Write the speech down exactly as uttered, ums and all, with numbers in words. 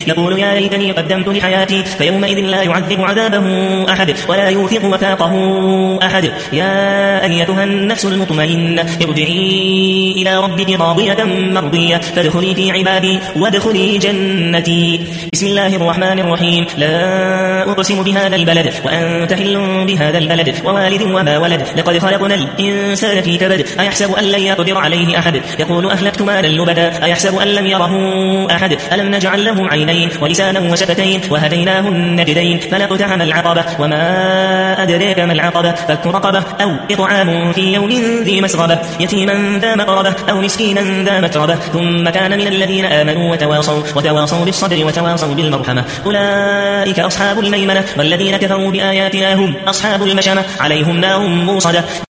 يقول يا ليتني قدمت لحياتي فيومئذ لا يعذب عذابه أحد ولا يوثق وثاقه أحد. يا أيتها النفس المطمئنة ارجعي إلى ربك راضية مرضية فادخلي في عبادي وادخلي جنتي. بسم الله الرحمن الرحيم. لا أقسم بهذا البلد وأنت حل بهذا البلد ووالد وما ولد لقد خلقنا الإنسان في كبد أيحسب أن لن يقدر عليه أحد يقول أهلكت مالا لبدا أيحسب أن لم يره أحد ألم نجعل له عينين ولسانا وشفتين وهديناه النجدين فلاقتحم العقبة وما أدريك ما العقبة فك رقبة أو إطعام في يوم ذي مسغبة يتيما ذا مقربة أو مسكينا ذا متربة ثم كان من الذين آمنوا وتواصوا وتواصوا بالصبر وتواصوا بالمرحمة أولئك أصحاب الميمنة والذين كفروا بآياتنا هم أصحاب المشأمة عليهم نار موصدة.